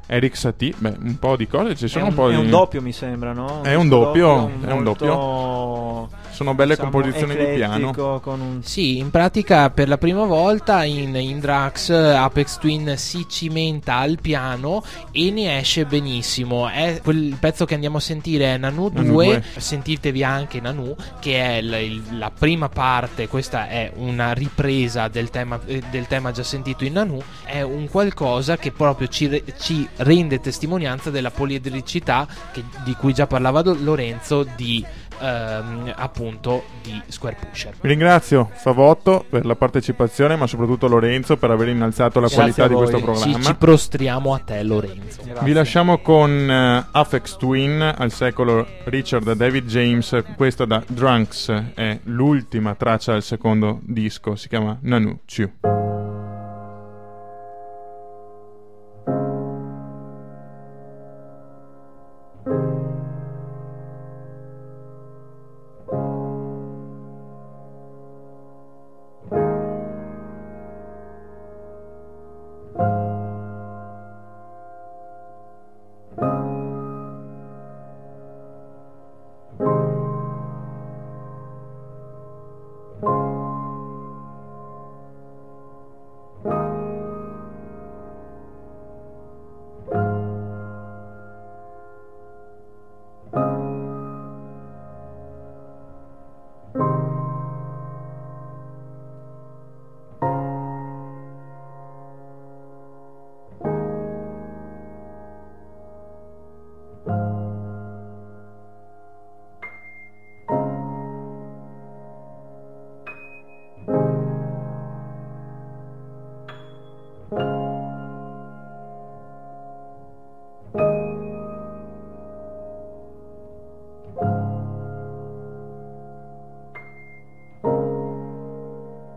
Eric Satie, beh, un po' di cose, ci sono è un, un po' è di... un doppio, mi sembra, no? È un disco doppio, è un molto, doppio. Sono belle diciamo, composizioni di piano. eclettico, con un... Sì, in pratica per la prima volta in, in Drax Apex Twin si cimenta al piano e ne esce benissimo. È quel pezzo che andiamo a sentire è Nanu Nanu due, due. sentitevi anche Nanu, che è il- il- la prima parte. Questa è una ripresa del tema, eh, del tema già sentito in Nanu. È un qualcosa che proprio ci, re- ci rende testimonianza della poliedricità che- di cui già parlava Do- Lorenzo di ehm, appunto di Square Pusher. Vi ringrazio Favotto per la partecipazione, ma soprattutto Lorenzo per aver innalzato la Grazie qualità a di voi. questo Ci, programma. ci prostriamo a te, Lorenzo. Grazie. Vi lasciamo con uh, Aphex Twin al secolo Richard David James. Questa da Drunks è l'ultima traccia del secondo disco, si chiama Nanu Chu.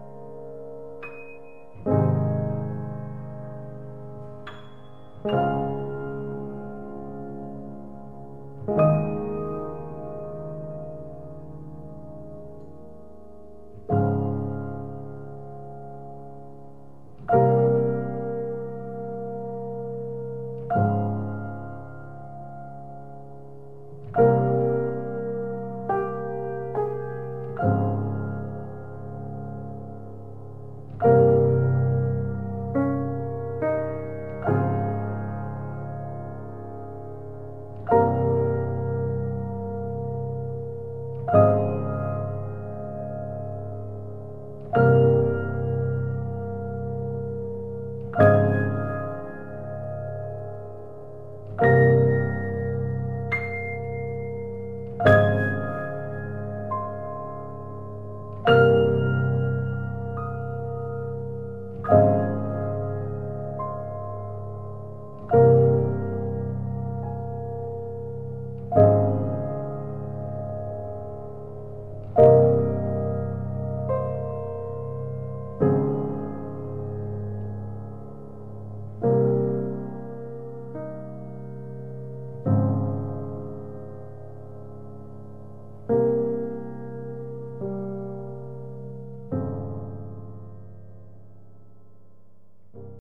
Bye.